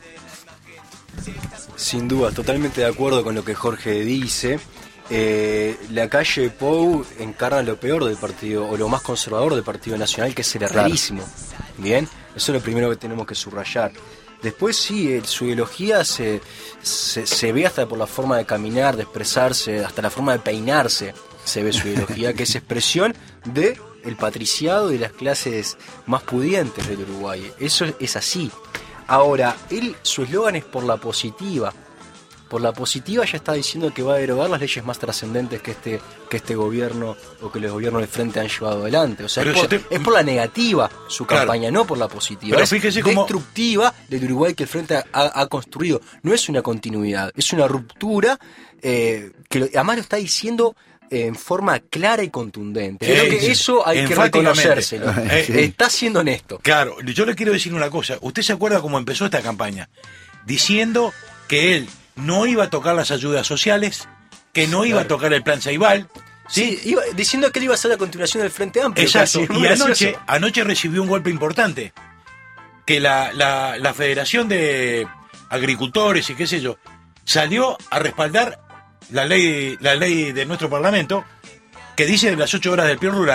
Sin duda, totalmente de acuerdo con lo que Jorge dice. Eh, la calle Pou encarna lo peor del partido, o lo más conservador del Partido Nacional, que es el erradísimo. Bien, eso es lo primero que tenemos que subrayar. Después sí, el, su ideología se, se, se ve hasta por la forma de caminar, de expresarse, hasta la forma de peinarse, se ve su ideología, que es expresión de el patriciado y de las clases más pudientes del Uruguay. Eso es, es así. Ahora, él, su eslogan es por la positiva. Por la positiva ya está diciendo que va a derogar las leyes más trascendentes que este que este gobierno o que los gobiernos del Frente han llevado adelante. O sea, es por, te... es por la negativa su claro. campaña, no por la positiva. Pero es fíjese destructiva cómo... del Uruguay que el Frente ha, ha construido. No es una continuidad, es una ruptura eh, que lo, además lo está diciendo eh, en forma clara y contundente. Creo que eso hay que reconocérselo. Eh, sí. Está siendo honesto. Claro, yo le quiero decir una cosa. ¿Usted se acuerda cómo empezó esta campaña? Diciendo que él no iba a tocar las ayudas sociales, que no iba claro. a tocar el plan Ceibal. Sí, sí iba, diciendo que él iba a ser la continuación del Frente Amplio. Exacto, casi, y anoche, anoche recibió un golpe importante, que la, la, la Federación de Agricultores y qué sé yo, salió a respaldar la ley, la ley de nuestro Parlamento, que dice de las ocho horas del peón rural,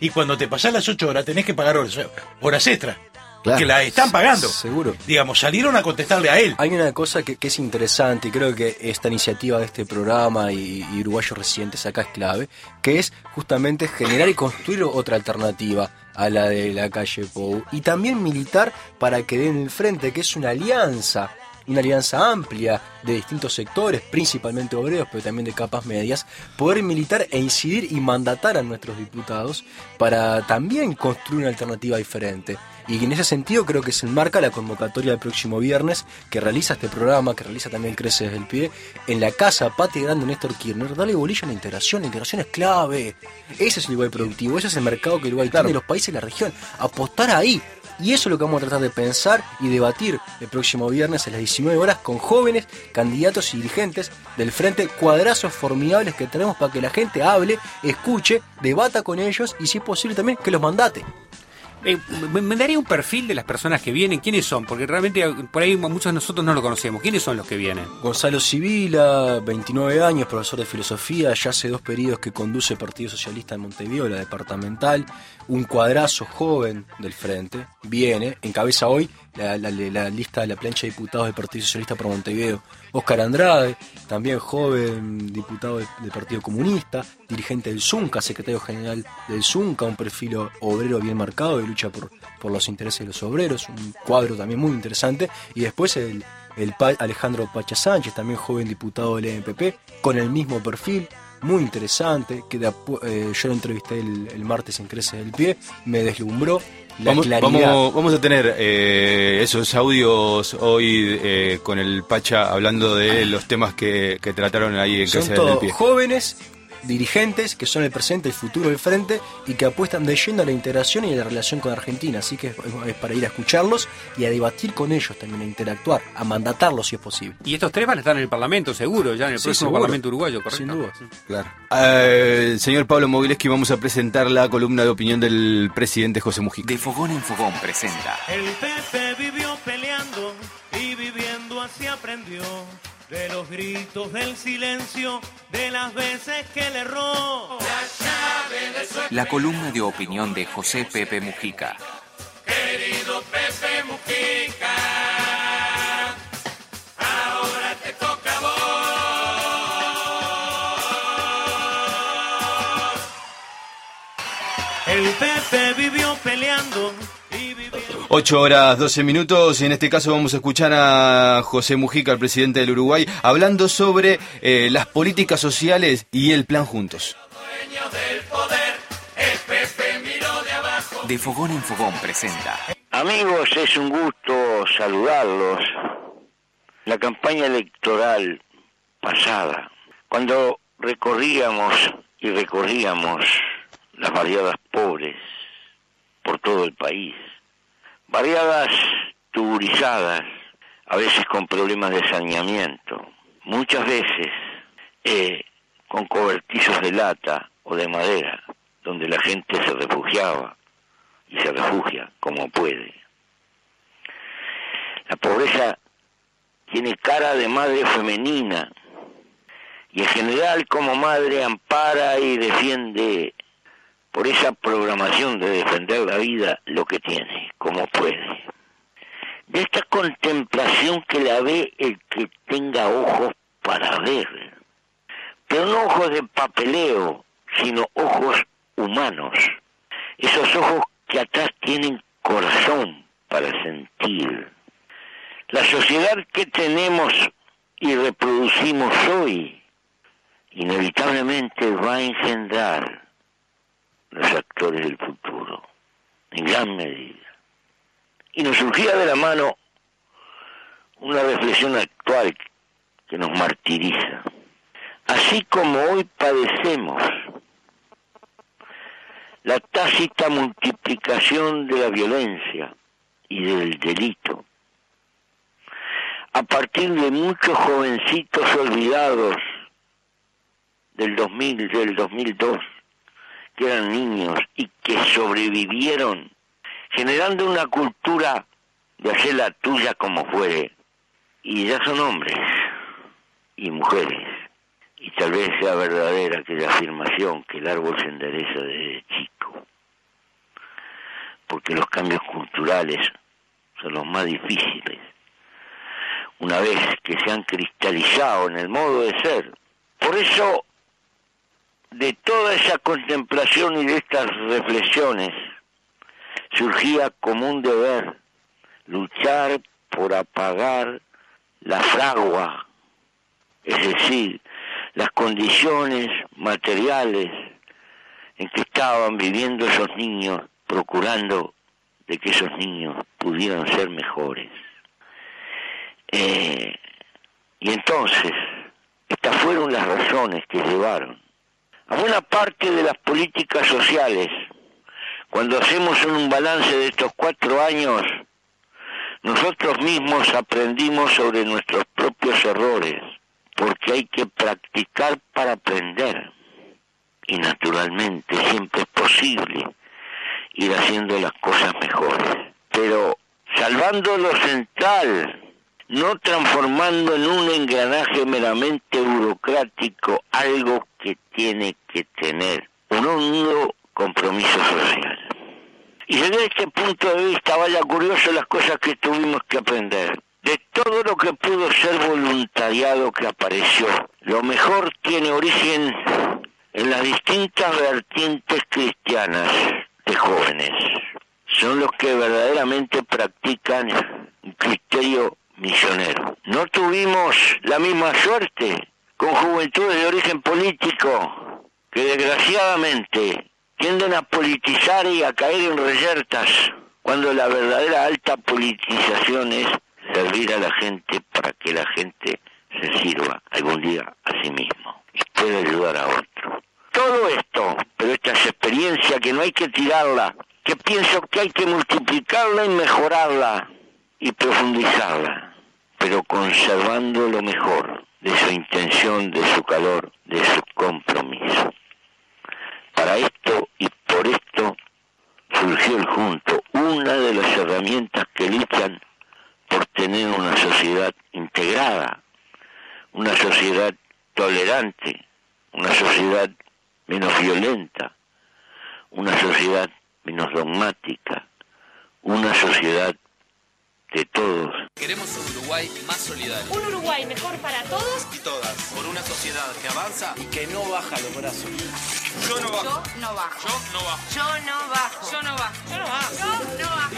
Y cuando te pasás las ocho horas tenés que pagar horas, horas extras. Claro. Que la están pagando. Seguro. Digamos, salieron a contestarle a él. Hay una cosa que, que es interesante, y creo que esta iniciativa de este programa y, y Uruguayos Residentes acá es clave, que es justamente generar y construir otra alternativa a la de la calle Pou. Y también militar para que den el frente, que es una alianza, una alianza amplia de distintos sectores, principalmente obreros, pero también de capas medias, poder militar e incidir y mandatar a nuestros diputados para también construir una alternativa diferente. Y en ese sentido creo que se enmarca la convocatoria del próximo viernes que realiza este programa, que realiza también Crece desde el Pie, en la casa Patria Grande Néstor Kirchner. Dale bolilla a la integración, la integración es clave. Ese es el Uruguay productivo, ese es el mercado que Uruguay claro. tiene, los países de la región. Apostar ahí. Y eso es lo que vamos a tratar de pensar y debatir el próximo viernes a las diecinueve horas con jóvenes, candidatos y dirigentes del frente, cuadrazos formidables que tenemos para que la gente hable, escuche, debata con ellos y si es posible también que los mandate. Eh, me, me daría un perfil de las personas que vienen. ¿Quiénes son? Porque realmente por ahí muchos de nosotros no lo conocemos. ¿Quiénes son los que vienen? Gonzalo Sibila, veintinueve años, profesor de filosofía, ya hace dos periodos que conduce el Partido Socialista en Montevideo, la departamental. Un cuadrazo joven del frente, viene, encabeza hoy la, la, la lista de la plancha de diputados del Partido Socialista por Montevideo. Oscar Andrade, también joven diputado del, del Partido Comunista, dirigente del Zunca, secretario general del Zunca, un perfil obrero bien marcado de lucha por, por los intereses de los obreros, un cuadro también muy interesante. Y después el, el pa, Alejandro Pacha Sánchez, también joven diputado del M P P, con el mismo perfil. Muy interesante, que de, eh, yo lo entrevisté el, el martes en Crece del Pie, me deslumbró la vamos, claridad. Vamos, vamos a tener eh, esos audios hoy eh, con el Pacha hablando de los temas que, que trataron ahí en Son Crece del Pie. Son todos jóvenes, dirigentes, que son el presente, el futuro del frente y que apuestan de lleno a la integración y a la relación con Argentina. Así que es, es para ir a escucharlos y a debatir con ellos también, a interactuar, a mandatarlos si es posible. Y estos tres van a estar en el Parlamento, seguro, ya en el sí, próximo seguro. Parlamento uruguayo, ¿correcto? Sin duda. Claro. Eh, señor Pablo Mobileski, vamos a presentar la columna de opinión del presidente José Mujica. De Fogón en Fogón presenta. El Pepe vivió peleando y viviendo así aprendió. De los gritos, del silencio, de las veces que le erró. La llave de su... La columna de opinión de José Pepe Mujica. Querido Pepe Mujica, ahora te toca a vos. El Pepe vivió peleando. ocho horas doce minutos y en este caso vamos a escuchar a José Mujica, el presidente del Uruguay, hablando sobre eh, las políticas sociales y el plan Juntos. De Fogón en Fogón presenta. Amigos, es un gusto saludarlos. La campaña electoral pasada, cuando recorríamos y recorríamos las barriadas pobres por todo el país, barriadas tuburizadas, a veces con problemas de saneamiento, muchas veces eh, con cobertizos de lata o de madera, donde la gente se refugiaba y se refugia como puede. La pobreza tiene cara de madre femenina y en general como madre ampara y defiende por esa programación de defender la vida lo que tiene, como puede. De esta contemplación que la ve el que tenga ojos para ver, pero no ojos de papeleo, sino ojos humanos, esos ojos que atrás tienen corazón para sentir. La sociedad que tenemos y reproducimos hoy inevitablemente va a engendrar los actores del futuro, en gran medida. Y nos surgía de la mano una reflexión actual que nos martiriza. Así como hoy padecemos la tácita multiplicación de la violencia y del delito, a partir de muchos jovencitos olvidados del dos mil, del dos mil dos, que eran niños y que sobrevivieron, generando una cultura de hacer la tuya como fuere, y ya son hombres y mujeres, y tal vez sea verdadera aquella afirmación que el árbol se endereza desde chico. porque los cambios culturales son los más difíciles. Una vez que se han cristalizado en el modo de ser. Por eso, de toda esa contemplación y de estas reflexiones, surgía como un deber luchar por apagar la fragua, es decir, las condiciones materiales en que estaban viviendo esos niños, procurando de que esos niños pudieran ser mejores. Eh, y entonces, estas fueron las razones que llevaron a buena parte de las políticas sociales. Cuando hacemos un balance de estos cuatro años, nosotros mismos aprendimos sobre nuestros propios errores, porque hay que practicar para aprender. Y naturalmente siempre es posible ir haciendo las cosas mejores. Pero salvando lo central, no transformando en un engranaje meramente burocrático algo que tiene que tener un hondo compromiso social. Y desde este punto de vista, vaya curioso las cosas que tuvimos que aprender. De todo lo que pudo ser voluntariado que apareció, lo mejor tiene origen en las distintas vertientes cristianas de jóvenes. Son los que verdaderamente practican un criterio misionero. No tuvimos la misma suerte con juventudes de origen político que desgraciadamente tienden a politizar y a caer en reyertas, cuando la verdadera alta politización es servir a la gente para que la gente se sirva algún día a sí mismo y pueda ayudar a otro. Todo esto, pero esta es experiencia que no hay que tirarla, que pienso que hay que multiplicarla y mejorarla y profundizarla, pero conservando lo mejor de su intención, de su calor, de su compromiso. Para esto y por esto surgió el Junto, una de las herramientas que luchan por tener una sociedad integrada, una sociedad tolerante, una sociedad menos violenta, una sociedad menos dogmática, una sociedad de todos. Queremos un Uruguay más solidario. Un Uruguay mejor para todos y todas. Por una sociedad que avanza y que no baja los brazos. Yo no bajo. Yo no bajo. Yo no bajo. Yo no bajo. Yo no bajo. Yo no bajo. Yo no bajo.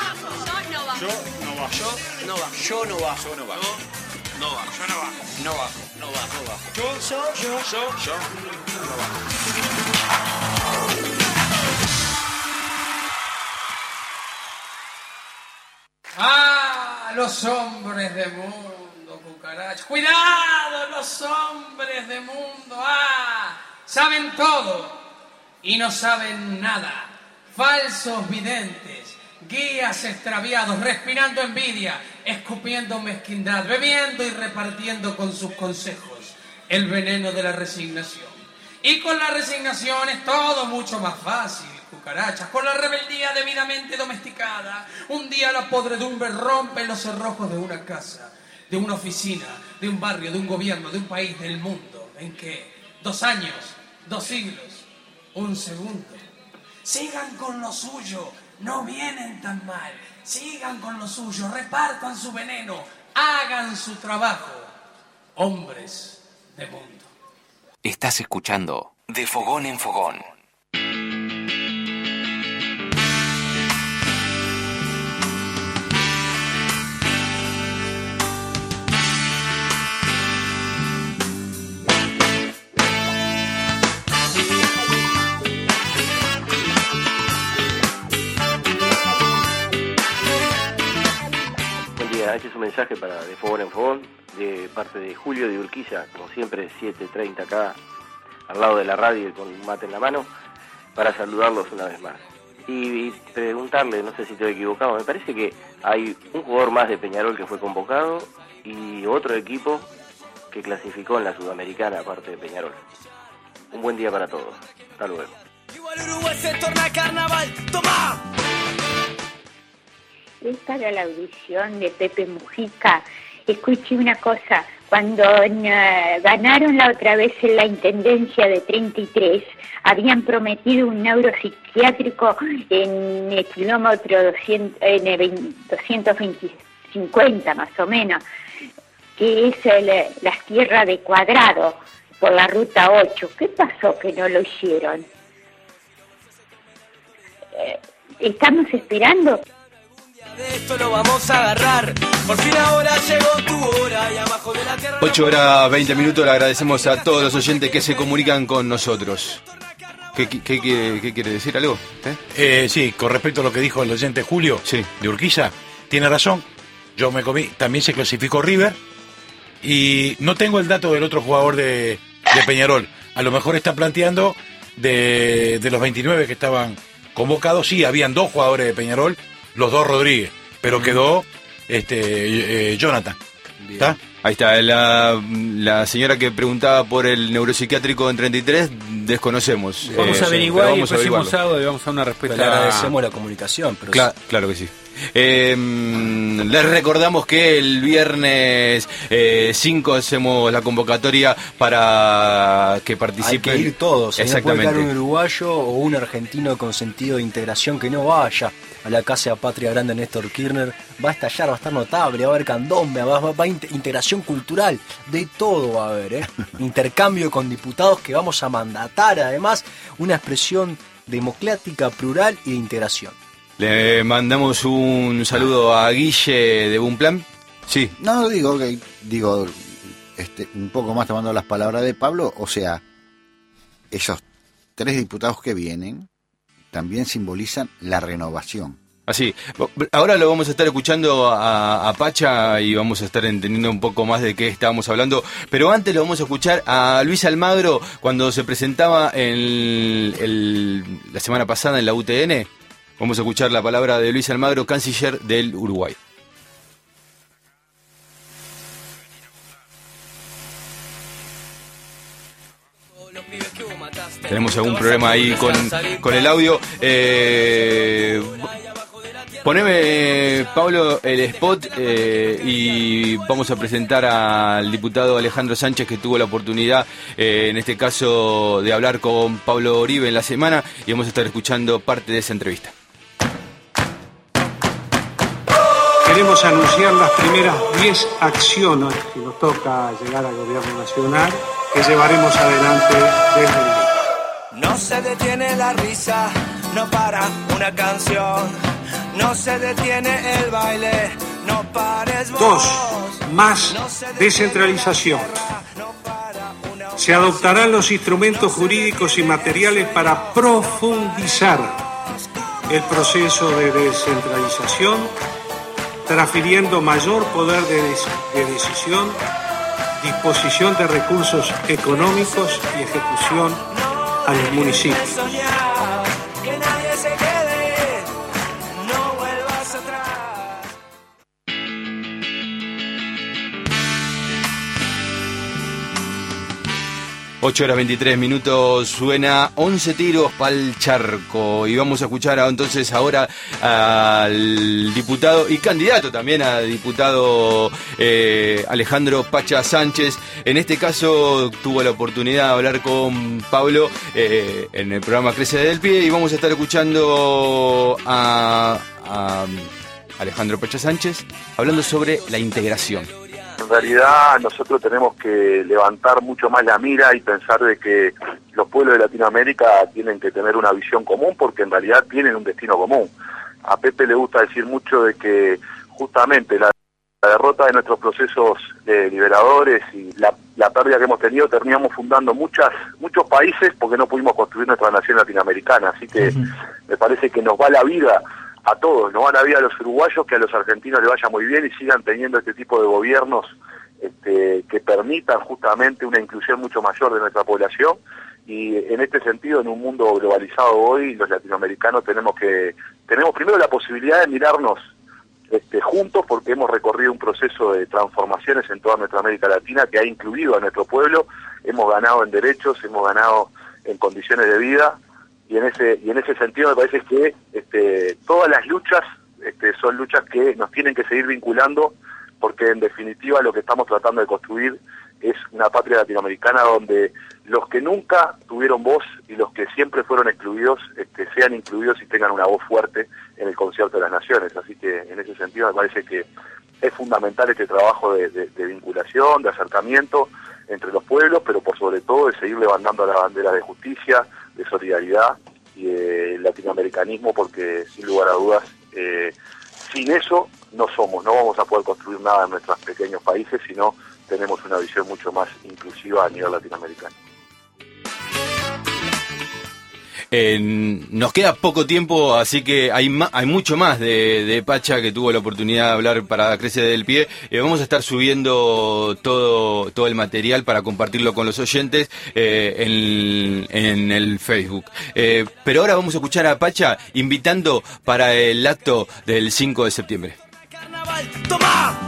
Yo no bajo. Yo no bajo. Yo no bajo. Yo no bajo. Yo no bajo. No bajo. Yo no bajo. No bajo. No bajo. No bajo. Yo, yo, yo, yo, yo no bajo. ¡Ah! Los hombres de mundo, cucaracha. ¡Cuidado, los hombres de mundo! ¡Ah! Saben todo y no saben nada. Falsos videntes, guías extraviados, respirando envidia, escupiendo mezquindad, bebiendo y repartiendo con sus consejos el veneno de la resignación. Y con la resignación es todo mucho más fácil. Cucarachas, con la rebeldía debidamente domesticada, un día la podredumbre rompe los cerrojos de una casa, de una oficina, de un barrio, de un gobierno, de un país, del mundo, en que dos años, dos siglos, un segundo, sigan con lo suyo, no vienen tan mal, sigan con lo suyo, repartan su veneno, hagan su trabajo, hombres de mundo. Estás escuchando De Fogón en Fogón. Este es un mensaje para De Fogón en Fogón, de parte de Julio de Urquiza, como siempre, siete treinta acá, al lado de la radio con un mate en la mano, para saludarlos una vez más. Y, y preguntarle, no sé si estoy equivocado, me parece que hay un jugador más de Peñarol que fue convocado y otro equipo que clasificó en la Sudamericana, aparte de Peñarol. Un buen día para todos. Hasta luego. Igual Uruguay se torna carnaval, ¡toma! Es para la audición de Pepe Mujica. Escuche una cosa, cuando eh, ganaron la otra vez en la intendencia de treinta y tres, habían prometido un neuropsiquiátrico en el kilómetro doscientos, en el doscientos cincuenta más o menos, que es el, las tierras de Cuadrado, por la ruta ocho. ¿Qué pasó que no lo hicieron? Eh, estamos esperando. De esto lo vamos a agarrar. Por fin ahora llegó tu hora y abajo de la tierra. ocho horas veinte minutos. Le agradecemos a todos los oyentes que se comunican con nosotros. ¿Qué, qué, qué, qué quiere decir algo? ¿Eh? Eh, sí, con respecto a lo que dijo el oyente Julio, sí, de Urquiza, tiene razón. Yo me comí, también se clasificó River. Y no tengo el dato del otro jugador de, de Peñarol. A lo mejor está planteando de, de los veintinueve que estaban convocados. Sí, habían dos jugadores de Peñarol, los dos Rodríguez, pero quedó este eh, Jonathan. ¿Está? Ahí está, la, la señora que preguntaba por el neuropsiquiátrico en treinta y tres, desconocemos. Vamos eh, a averiguar y el vamos a próximo averiguarlo. sábado le vamos a dar una respuesta. Le agradecemos la comunicación. Pero Cla- claro que sí. Eh, les recordamos que el viernes eh, cinco hacemos la convocatoria para que participen. hay que ir todos. No puede Exactamente. quedar un uruguayo o un argentino con sentido de integración que no vaya a la Casa Patria Grande Néstor Kirchner. Va a estallar, va a estar notable, va a haber candombe, va, va, va a inter- integración cultural, de todo va a haber, ¿eh? Intercambio con diputados que vamos a mandatar, además, una expresión democrática, plural y de integración. Le mandamos un saludo a Guille de Bumplan. Sí. No, digo que digo este, un poco más tomando las palabras de Pablo, o sea, esos tres diputados que vienen también simbolizan la renovación. Así, ahora lo vamos a estar escuchando a, a Pacha y vamos a estar entendiendo un poco más de qué estábamos hablando, pero antes lo vamos a escuchar a Luis Almagro cuando se presentaba en el, la semana pasada en la U T N. Vamos a escuchar la palabra de Luis Almagro, canciller del Uruguay. Tenemos algún problema ahí con, con el audio. Eh, poneme, Pablo, el spot eh, y vamos a presentar al diputado Alejandro Sánchez, que tuvo la oportunidad, eh, en este caso, de hablar con Pablo Oribe en la semana, y vamos a estar escuchando parte de esa entrevista. Queremos anunciar las primeras diez acciones que nos toca llegar al gobierno nacional, que llevaremos adelante desde el día. No se detiene la risa, no para una canción, no se detiene el baile, no pares vos. Dos, más descentralización. Se adoptarán los instrumentos jurídicos y materiales para profundizar el proceso de descentralización, transfiriendo mayor poder de, des- de decisión, disposición de recursos económicos y ejecución a los municipios. Soñar, que nadie se quede, no vuelvas atrás. ocho horas veintitrés minutos, suena once tiros pa'l charco. Y vamos a escuchar a, entonces ahora al diputado y candidato también a diputado eh, Alejandro Pacha Sánchez. En este caso tuvo la oportunidad de hablar con Pablo eh, en el programa Crece del Pie, y vamos a estar escuchando a, a Alejandro Pacha Sánchez hablando sobre la integración. En realidad nosotros tenemos que levantar mucho más la mira y pensar de que los pueblos de Latinoamérica tienen que tener una visión común, porque en realidad tienen un destino común. A Pepe le gusta decir mucho de que justamente la, la derrota de nuestros procesos eh, liberadores y la, la pérdida que hemos tenido, terminamos fundando muchas muchos países porque no pudimos construir nuestra nación latinoamericana. Así que uh-huh. me parece que nos va la vida a todos, nos va la vida a los uruguayos, que a los argentinos les vaya muy bien y sigan teniendo este tipo de gobiernos este, que permitan justamente una inclusión mucho mayor de nuestra población. Y en este sentido, en un mundo globalizado hoy, los latinoamericanos tenemos que tenemos primero la posibilidad de mirarnos este, juntos, porque hemos recorrido un proceso de transformaciones en toda nuestra América Latina que ha incluido a nuestro pueblo. Hemos ganado en derechos, hemos ganado en condiciones de vida. Y en ese y en ese sentido me parece que este, todas las luchas este, son luchas que nos tienen que seguir vinculando porque en definitiva lo que estamos tratando de construir es una patria latinoamericana donde los que nunca tuvieron voz y los que siempre fueron excluidos este, sean incluidos y tengan una voz fuerte en el concierto de las naciones. Así que en ese sentido me parece que es fundamental este trabajo de, de, de vinculación, de acercamiento entre los pueblos, pero por sobre todo de seguir levantando la bandera de justicia, de solidaridad y de latinoamericanismo, porque sin lugar a dudas, eh, sin eso no somos, no vamos a poder construir nada en nuestros pequeños países, sino tenemos una visión mucho más inclusiva a nivel latinoamericano. Eh, nos queda poco tiempo, así que hay ma- hay mucho más de, de Pacha, que tuvo la oportunidad de hablar para Crece del Pie. Eh, vamos a estar subiendo todo todo el material para compartirlo con los oyentes eh, en, en el Facebook. Eh, pero ahora vamos a escuchar a Pacha invitando para el acto del cinco de septiembre. ¡Toma!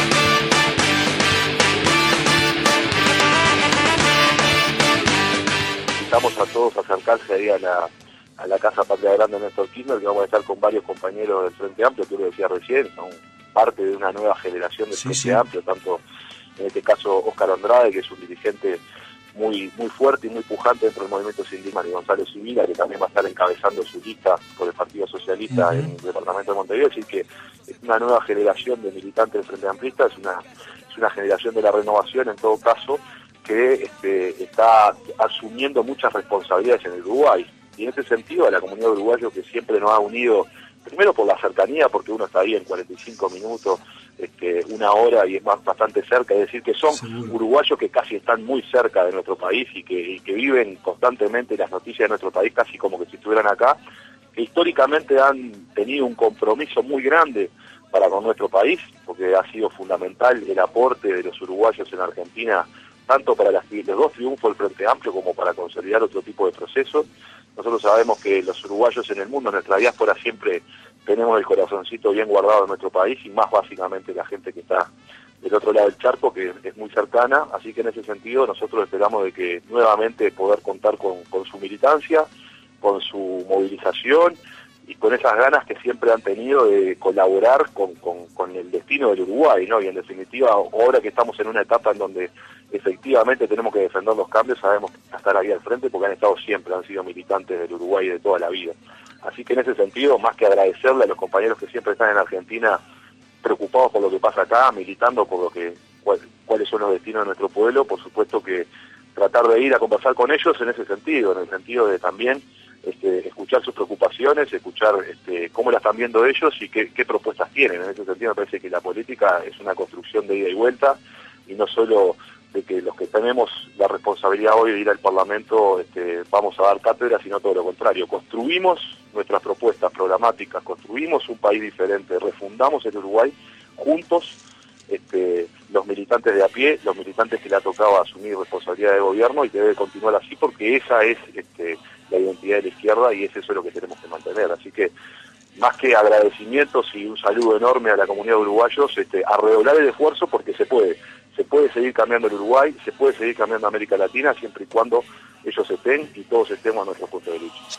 Invitamos a todos a acercarse ahí a la, a la Casa Patria Grande de Néstor Kirchner, que vamos a estar con varios compañeros del Frente Amplio, que lo decía recién, son parte de una nueva generación del Sí, Frente sí. Amplio, tanto en este caso Óscar Andrade, que es un dirigente muy muy fuerte y muy pujante dentro del movimiento sindical, y Gonzalo Civila, que también va a estar encabezando su lista por el Partido Socialista Ujú. en el departamento de Montevideo, así que es una nueva generación de militantes del Frente Amplista, es una, es una generación de la renovación en todo caso, que este, está asumiendo muchas responsabilidades en el Uruguay. Y en ese sentido, a la comunidad uruguaya, que siempre nos ha unido, primero por la cercanía, porque uno está ahí en cuarenta y cinco minutos, este, una hora, y es más bastante cerca, es decir, que son Seguro. uruguayos que casi están muy cerca de nuestro país y que, y que viven constantemente las noticias de nuestro país, casi como que si estuvieran acá, que históricamente han tenido un compromiso muy grande para con nuestro país, porque ha sido fundamental el aporte de los uruguayos en Argentina, tanto para las, los dos triunfos del Frente Amplio como para consolidar otro tipo de procesos. Nosotros sabemos que los uruguayos en el mundo, en nuestra diáspora, siempre tenemos el corazoncito bien guardado en nuestro país, y más básicamente la gente que está del otro lado del charco, que es muy cercana. Así que en ese sentido nosotros esperamos de que nuevamente poder contar con, con su militancia, con su movilización y con esas ganas que siempre han tenido de colaborar con, con, con el destino del Uruguay, ¿no? Y en definitiva, ahora que estamos en una etapa en donde efectivamente tenemos que defender los cambios, sabemos que van a estar ahí al frente porque han estado siempre, han sido militantes del Uruguay de toda la vida. Así que en ese sentido, más que agradecerle a los compañeros que siempre están en Argentina preocupados por lo que pasa acá, militando por lo que cuál, cuáles son los destinos de nuestro pueblo, por supuesto que tratar de ir a conversar con ellos en ese sentido, en el sentido de también Este, escuchar sus preocupaciones, escuchar este, cómo las están viendo ellos y qué, qué propuestas tienen. En ese sentido me parece que la política es una construcción de ida y vuelta, y no solo de que los que tenemos la responsabilidad hoy de ir al Parlamento este, vamos a dar cátedra, sino todo lo contrario. Construimos nuestras propuestas programáticas, construimos un país diferente, refundamos el Uruguay juntos, este, los militantes de a pie, los militantes que le ha tocado asumir responsabilidad de gobierno, y que debe continuar así porque esa es este, la identidad de la izquierda, y es eso lo que tenemos que mantener. Así que, más que agradecimientos y un saludo enorme a la comunidad de uruguayos, este, a redoblar el esfuerzo, porque se puede, se puede seguir cambiando el Uruguay, se puede seguir cambiando América Latina, siempre y cuando ellos estén y todos estemos a nuestro punto de lucha.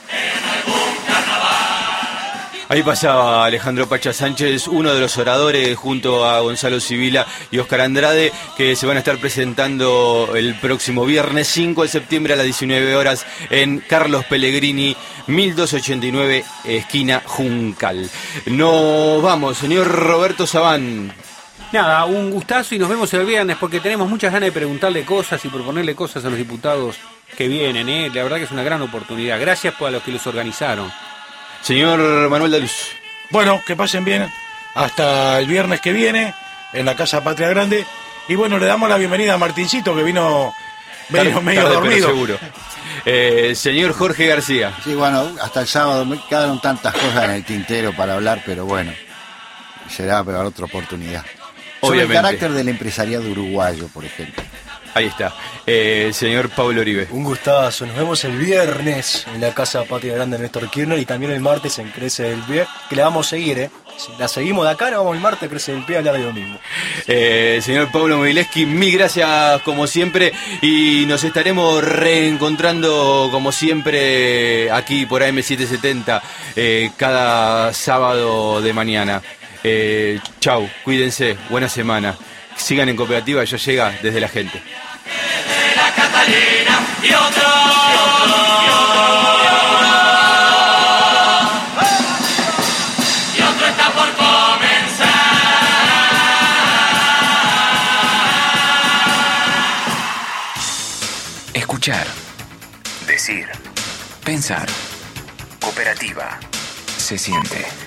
Ahí pasaba Alejandro Pacha Sánchez, uno de los oradores, junto a Gonzalo Civila y Óscar Andrade, que se van a estar presentando el próximo viernes cinco de septiembre a las diecinueve horas en Carlos Pellegrini, mil doscientos ochenta y nueve, esquina Juncal. Nos vamos, señor Roberto Sabán. Nada, un gustazo, y nos vemos el viernes, porque tenemos muchas ganas de preguntarle cosas y proponerle cosas a los diputados que vienen, ¿eh? La verdad que es una gran oportunidad. Gracias por a los que los organizaron. Señor Manuel Daluz. Bueno, que pasen bien hasta el viernes que viene en la Casa Patria Grande. Y bueno, le damos la bienvenida a Martincito, que vino medio, Tarde, medio tarde, dormido. pero seguro. Eh, señor Jorge García. Sí, bueno, hasta el sábado me quedaron tantas cosas en el tintero para hablar, pero bueno, será para otra oportunidad. Sobre Obviamente. el carácter del empresariado uruguayo, por ejemplo. Ahí está. Eh, señor Pablo Oribe. Un gustazo. Nos vemos el viernes en la Casa Patria Grande de Néstor Kirchner, y también el martes en Crece del Pie, que la vamos a seguir, ¿eh? Si la seguimos de acá, nos vamos el martes a Crece del Pie a hablar de lo mismo. Eh, señor Pablo Mobileski, mil gracias como siempre, y nos estaremos reencontrando como siempre aquí por A M setecientos setenta eh, cada sábado de mañana. Eh, chau, cuídense, buena semana. Sigan en Cooperativa, yo llega desde la gente. De la Catalina y otro, y otro, y otro, y otro está por comenzar. Escuchar, decir, pensar. Cooperativa. Se siente.